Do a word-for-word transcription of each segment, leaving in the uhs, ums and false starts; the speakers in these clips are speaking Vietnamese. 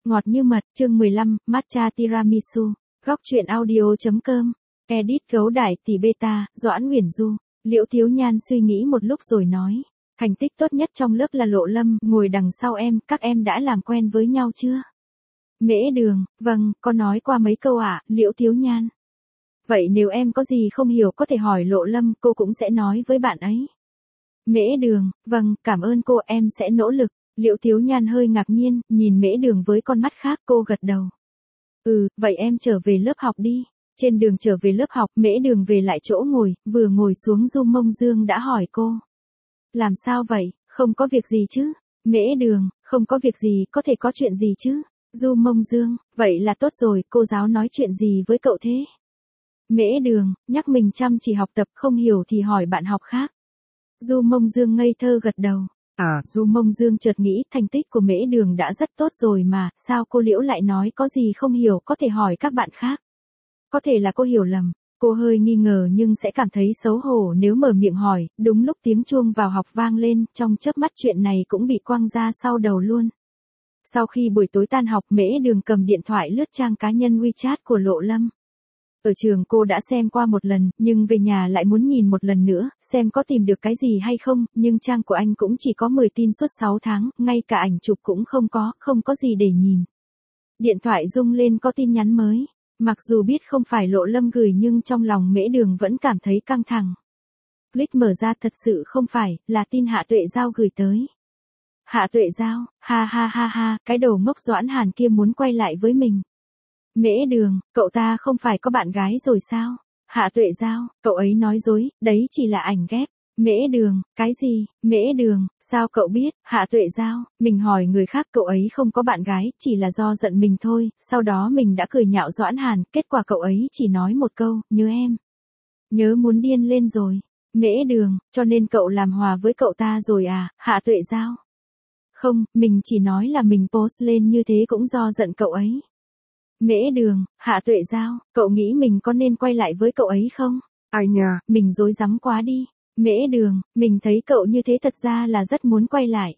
ngọt như mật, chương mười lăm, matcha tiramisu. Góc truyện audio.com. Edit gấu đại tỷ beta, Doãn Uyển Du. Liễu Thiếu Nhan suy nghĩ một lúc rồi nói. Thành tích tốt nhất trong lớp là Lộ Lâm, ngồi đằng sau em, các em đã làm quen với nhau chưa? Mễ Đường, vâng, có nói qua mấy câu ạ, à, Liễu Thiếu Nhan. Vậy nếu em có gì không hiểu có thể hỏi Lộ Lâm, cô cũng sẽ nói với bạn ấy. Mễ Đường, vâng, cảm ơn cô, em sẽ nỗ lực. Liễu Thiếu Nhan hơi ngạc nhiên, nhìn Mễ Đường với con mắt khác, cô gật đầu. Ừ, vậy em trở về lớp học đi. Trên đường trở về lớp học, Mễ Đường về lại chỗ ngồi, vừa ngồi xuống Du Mông Dương đã hỏi cô. Làm sao vậy, không có việc gì chứ? Mễ Đường, không có việc gì, có thể có chuyện gì chứ? Du Mông Dương, vậy là tốt rồi, cô giáo nói chuyện gì với cậu thế? Mễ Đường, nhắc mình chăm chỉ học tập, không hiểu thì hỏi bạn học khác. Du Mông Dương ngây thơ gật đầu. À, Du Mông Dương chợt nghĩ thành tích của Mễ Đường đã rất tốt rồi mà, sao cô Liễu lại nói có gì không hiểu có thể hỏi các bạn khác. Có thể là cô hiểu lầm, cô hơi nghi ngờ nhưng sẽ cảm thấy xấu hổ nếu mở miệng hỏi, đúng lúc tiếng chuông vào học vang lên, trong chớp mắt chuyện này cũng bị quăng ra sau đầu luôn. Sau khi buổi tối tan học, Mễ Đường cầm điện thoại lướt trang cá nhân WeChat của Lộ Lâm. Ở trường cô đã xem qua một lần, nhưng về nhà lại muốn nhìn một lần nữa, xem có tìm được cái gì hay không, nhưng trang của anh cũng chỉ có mười tin suốt sáu tháng, ngay cả ảnh chụp cũng không có, không có gì để nhìn. Điện thoại rung lên có tin nhắn mới. Mặc dù biết không phải Lộ Lâm gửi nhưng trong lòng Mễ Đường vẫn cảm thấy căng thẳng. Click mở ra thật sự không phải, là tin Hạ Tuệ Giao gửi tới. Hạ Tuệ Giao, ha ha ha ha, cái đầu ngốc Doãn Hàn kia muốn quay lại với mình. Mễ Đường, cậu ta không phải có bạn gái rồi sao? Hạ Tuệ Giao, cậu ấy nói dối, đấy chỉ là ảnh ghép. Mễ Đường, cái gì? Mễ Đường, sao cậu biết? Hạ Tuệ Giao, mình hỏi người khác cậu ấy không có bạn gái, chỉ là do giận mình thôi, sau đó mình đã cười nhạo Doãn Hàn, kết quả cậu ấy chỉ nói một câu, nhớ em. Nhớ muốn điên lên rồi. Mễ Đường, cho nên cậu làm hòa với cậu ta rồi à? Hạ Tuệ Giao. Không, mình chỉ nói là mình post lên như thế cũng do giận cậu ấy. Mễ Đường, Hạ Tuệ Giao, cậu nghĩ mình có nên quay lại với cậu ấy không? Ai nhờ, mình dối rắm quá đi. Mễ Đường, mình thấy cậu như thế thật ra là rất muốn quay lại.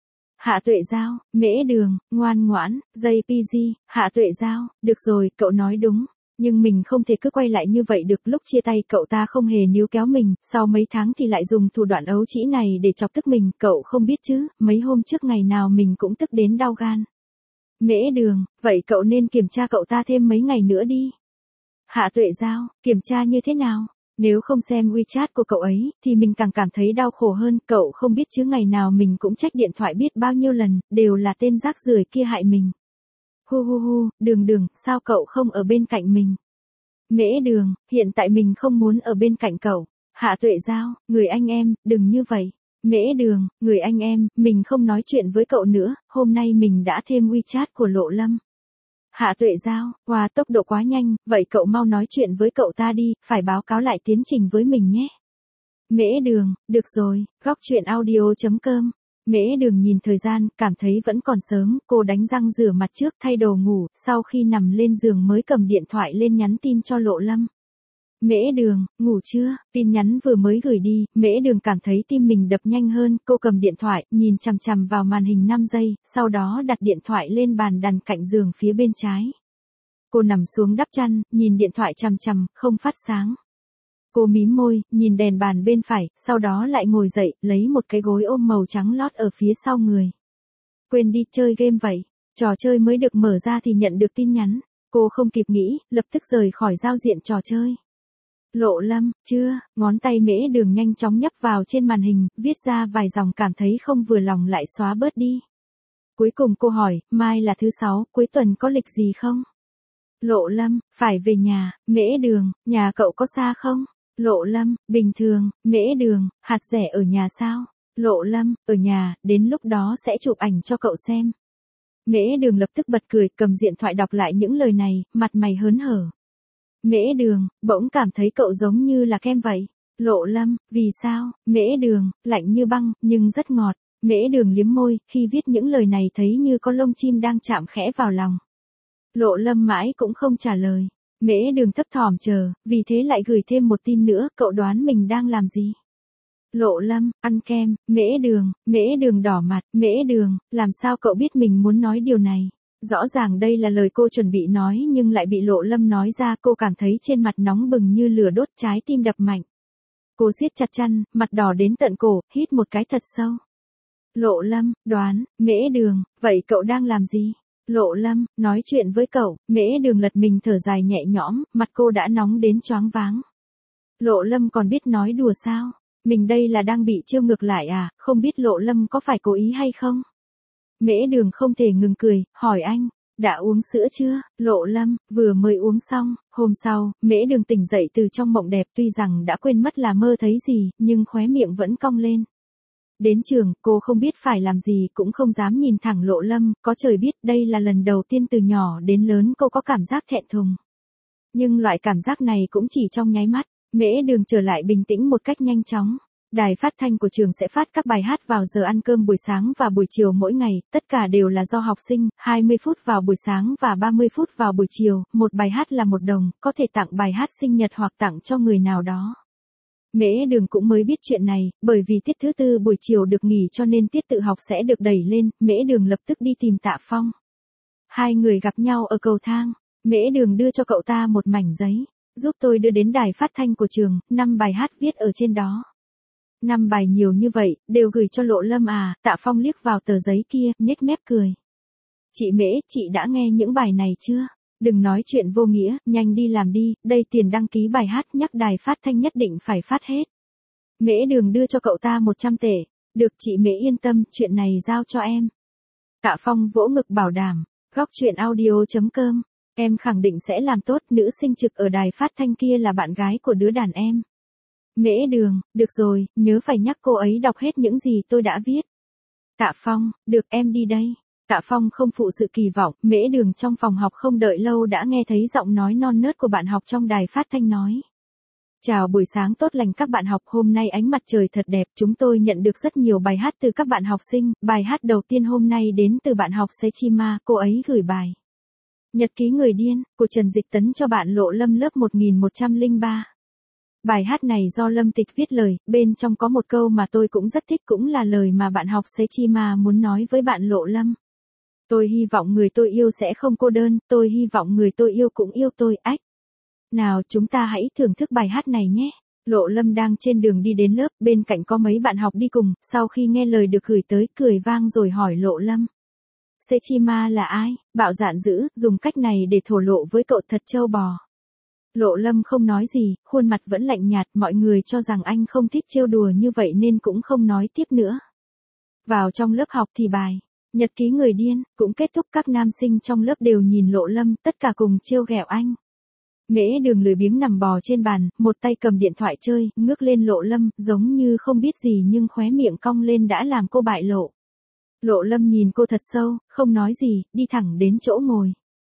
Hạ Tuệ Giao, Mễ Đường, ngoan ngoãn, gi pê giê, Hạ Tuệ Giao, được rồi, cậu nói đúng. Nhưng mình không thể cứ quay lại như vậy được, lúc chia tay cậu ta không hề níu kéo mình, sau mấy tháng thì lại dùng thủ đoạn ấu trĩ này để chọc tức mình, cậu không biết chứ, mấy hôm trước ngày nào mình cũng tức đến đau gan. Mễ Đường, vậy cậu nên kiểm tra cậu ta thêm mấy ngày nữa đi. Hạ Tuệ Giao, kiểm tra như thế nào? Nếu không xem WeChat của cậu ấy, thì mình càng cảm thấy đau khổ hơn, cậu không biết chứ ngày nào mình cũng check điện thoại biết bao nhiêu lần, đều là tên rác rưởi kia hại mình. Hu hu hu, Đường Đường, sao cậu không ở bên cạnh mình? Mễ Đường, hiện tại mình không muốn ở bên cạnh cậu. Hạ Tuệ Giao, người anh em, đừng như vậy. Mễ Đường, người anh em, mình không nói chuyện với cậu nữa, hôm nay mình đã thêm WeChat của Lộ Lâm. Hạ Tuệ Giao, wow, tốc độ quá nhanh, vậy cậu mau nói chuyện với cậu ta đi, phải báo cáo lại tiến trình với mình nhé. Mễ Đường, được rồi, góc truyện audio.com. Mễ Đường nhìn thời gian, cảm thấy vẫn còn sớm, cô đánh răng rửa mặt trước thay đồ ngủ, sau khi nằm lên giường mới cầm điện thoại lên nhắn tin cho Lộ Lâm. Mễ Đường, ngủ chưa? Tin nhắn vừa mới gửi đi, Mễ Đường cảm thấy tim mình đập nhanh hơn, cô cầm điện thoại, nhìn chằm chằm vào màn hình năm giây, sau đó đặt điện thoại lên bàn đặt cạnh giường phía bên trái. Cô nằm xuống đắp chăn, nhìn điện thoại chằm chằm, không phát sáng. Cô mím môi, nhìn đèn bàn bên phải, sau đó lại ngồi dậy, lấy một cái gối ôm màu trắng lót ở phía sau người. Quên đi, chơi game vậy. Trò chơi mới được mở ra thì nhận được tin nhắn. Cô không kịp nghĩ, lập tức rời khỏi giao diện trò chơi. Lộ Lâm, chưa, ngón tay Mễ Đường nhanh chóng nhấp vào trên màn hình, viết ra vài dòng cảm thấy không vừa lòng lại xóa bớt đi. Cuối cùng cô hỏi, mai là thứ sáu, cuối tuần có lịch gì không? Lộ Lâm, phải về nhà. Mễ Đường, nhà cậu có xa không? Lộ Lâm, bình thường. Mễ Đường, hạt rẻ ở nhà sao? Lộ Lâm, ở nhà, đến lúc đó sẽ chụp ảnh cho cậu xem. Mễ Đường lập tức bật cười, cầm điện thoại đọc lại những lời này, mặt mày hớn hở. Mễ Đường, bỗng cảm thấy cậu giống như là kem vậy. Lộ Lâm, vì sao? Mễ Đường, lạnh như băng, nhưng rất ngọt. Mễ Đường liếm môi, khi viết những lời này thấy như có lông chim đang chạm khẽ vào lòng. Lộ Lâm mãi cũng không trả lời. Mễ Đường thấp thỏm chờ, vì thế lại gửi thêm một tin nữa, cậu đoán mình đang làm gì? Lộ Lâm, ăn kem. Mễ Đường, Mễ Đường đỏ mặt. Mễ Đường, làm sao cậu biết mình muốn nói điều này? Rõ ràng đây là lời cô chuẩn bị nói nhưng lại bị Lộ Lâm nói ra, cô cảm thấy trên mặt nóng bừng như lửa đốt, trái tim đập mạnh. Cô siết chặt chăn, mặt đỏ đến tận cổ, hít một cái thật sâu. Lộ Lâm, đoán, Mễ Đường, vậy cậu đang làm gì? Lộ Lâm, nói chuyện với cậu. Mễ Đường lật mình thở dài nhẹ nhõm, mặt cô đã nóng đến choáng váng. Lộ Lâm còn biết nói đùa sao? Mình đây là đang bị trêu ngược lại à, không biết Lộ Lâm có phải cố ý hay không? Mễ Đường không thể ngừng cười, hỏi anh, đã uống sữa chưa? Lộ Lâm, vừa mới uống xong. Hôm sau, Mễ Đường tỉnh dậy từ trong mộng đẹp, tuy rằng đã quên mất là mơ thấy gì, nhưng khóe miệng vẫn cong lên. Đến trường, cô không biết phải làm gì, cũng không dám nhìn thẳng Lộ Lâm, có trời biết đây là lần đầu tiên từ nhỏ đến lớn cô có cảm giác thẹn thùng. Nhưng loại cảm giác này cũng chỉ trong nháy mắt. Mễ Đường trở lại bình tĩnh một cách nhanh chóng. Đài phát thanh của trường sẽ phát các bài hát vào giờ ăn cơm buổi sáng và buổi chiều mỗi ngày, tất cả đều là do học sinh, hai mươi phút vào buổi sáng và ba mươi phút vào buổi chiều, một bài hát là một đồng, có thể tặng bài hát sinh nhật hoặc tặng cho người nào đó. Mễ Đường cũng mới biết chuyện này, bởi vì tiết thứ tư buổi chiều được nghỉ cho nên tiết tự học sẽ được đẩy lên, Mễ Đường lập tức đi tìm Tạ Phong. Hai người gặp nhau ở cầu thang, Mễ Đường đưa cho cậu ta một mảnh giấy, giúp tôi đưa đến đài phát thanh của trường, năm bài hát viết ở trên đó. Năm bài nhiều như vậy, đều gửi cho Lộ Lâm à? Tạ Phong liếc vào tờ giấy kia, nhếch mép cười. Chị Mễ, chị đã nghe những bài này chưa? Đừng nói chuyện vô nghĩa, nhanh đi làm đi, đây tiền đăng ký bài hát, nhắc đài phát thanh nhất định phải phát hết. Mễ Đường đưa cho cậu ta một trăm tệ. Được chị Mễ yên tâm, chuyện này giao cho em. Tạ Phong vỗ ngực bảo đảm. Góc chuyện audio chấm com. Em khẳng định sẽ làm tốt, nữ sinh trực ở đài phát thanh kia là bạn gái của đứa đàn em. Mễ Đường, được rồi, nhớ phải nhắc cô ấy đọc hết những gì tôi đã viết. Tạ Phong, được em đi đây. Tạ Phong không phụ sự kỳ vọng, Mễ Đường trong phòng học không đợi lâu đã nghe thấy giọng nói non nớt của bạn học trong đài phát thanh nói. Chào buổi sáng tốt lành các bạn học, hôm nay ánh mặt trời thật đẹp, chúng tôi nhận được rất nhiều bài hát từ các bạn học sinh, bài hát đầu tiên hôm nay đến từ bạn học Sechima, cô ấy gửi bài. Nhật ký người điên, của Trần Dịch Tấn cho bạn Lộ Lâm lớp một nghìn một trăm lẻ ba. Bài hát này do Lâm Tịch viết lời, bên trong có một câu mà tôi cũng rất thích, cũng là lời mà bạn học Sechima muốn nói với bạn Lộ Lâm. Tôi hy vọng người tôi yêu sẽ không cô đơn, tôi hy vọng người tôi yêu cũng yêu tôi, ách. Nào chúng ta hãy thưởng thức bài hát này nhé. Lộ Lâm đang trên đường đi đến lớp, bên cạnh có mấy bạn học đi cùng, sau khi nghe lời được gửi tới, cười vang rồi hỏi Lộ Lâm. Sechima là ai? Bạo dạn dữ, dùng cách này để thổ lộ với cậu thật trâu bò. Lộ Lâm không nói gì, khuôn mặt vẫn lạnh nhạt, mọi người cho rằng anh không thích trêu đùa như vậy nên cũng không nói tiếp nữa. Vào trong lớp học thì bài Nhật ký người điên cũng kết thúc, các nam sinh trong lớp đều nhìn Lộ Lâm, tất cả cùng trêu ghẹo anh. Mễ Đường lười biếng nằm bò trên bàn, một tay cầm điện thoại chơi, ngước lên Lộ Lâm, giống như không biết gì nhưng khóe miệng cong lên đã làm cô bại lộ. Lộ Lâm nhìn cô thật sâu, không nói gì, đi thẳng đến chỗ ngồi.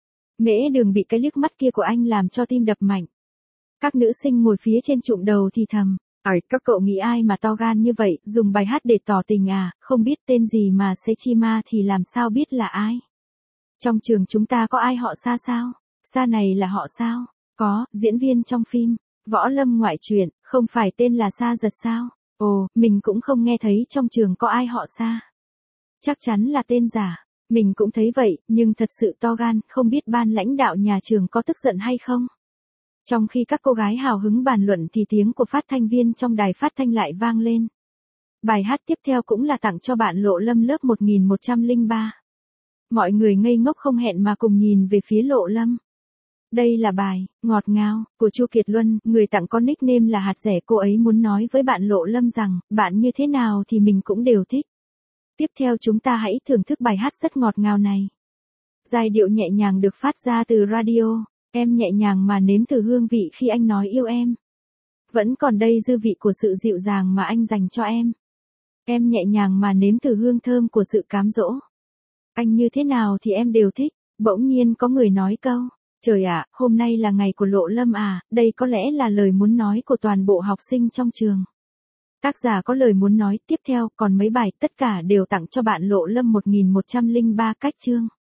Mễ Đường bị cái liếc mắt kia của anh làm cho tim đập mạnh. Các nữ sinh ngồi phía trên chụm đầu thì thầm. Ây, các cậu nghĩ ai mà to gan như vậy, dùng bài hát để tỏ tình à, không biết tên gì mà Sechima thì làm sao biết là ai. Trong trường chúng ta có ai họ Sa sao? Sa này là họ sao? Có, diễn viên trong phim Võ Lâm ngoại truyện, không phải tên là Sa Giật sao? Ồ, mình cũng không nghe thấy trong trường có ai họ Sa. Chắc chắn là tên giả. Mình cũng thấy vậy, nhưng thật sự to gan, không biết ban lãnh đạo nhà trường có tức giận hay không. Trong khi các cô gái hào hứng bàn luận thì tiếng của phát thanh viên trong đài phát thanh lại vang lên. Bài hát tiếp theo cũng là tặng cho bạn Lộ Lâm lớp một nghìn một trăm lẻ ba. Mọi người ngây ngốc không hẹn mà cùng nhìn về phía Lộ Lâm. Đây là bài Ngọt Ngào của Chu Kiệt Luân, người tặng có nickname là Hạt Rẻ, cô ấy muốn nói với bạn Lộ Lâm rằng, bạn như thế nào thì mình cũng đều thích. Tiếp theo chúng ta hãy thưởng thức bài hát rất ngọt ngào này. Giai điệu nhẹ nhàng được phát ra từ radio, em nhẹ nhàng mà nếm thử hương vị khi anh nói yêu em. Vẫn còn đây dư vị của sự dịu dàng mà anh dành cho em. Em nhẹ nhàng mà nếm thử hương thơm của sự cám dỗ. Anh như thế nào thì em đều thích. Bỗng nhiên có người nói câu, trời ạ, hôm nay là ngày của Lộ Lâm à, đây có lẽ là lời muốn nói của toàn bộ học sinh trong trường. Tác giả có lời muốn nói tiếp theo, còn mấy bài tất cả đều tặng cho bạn Lộ Lâm một nghìn một trăm lẻ ba cách chương.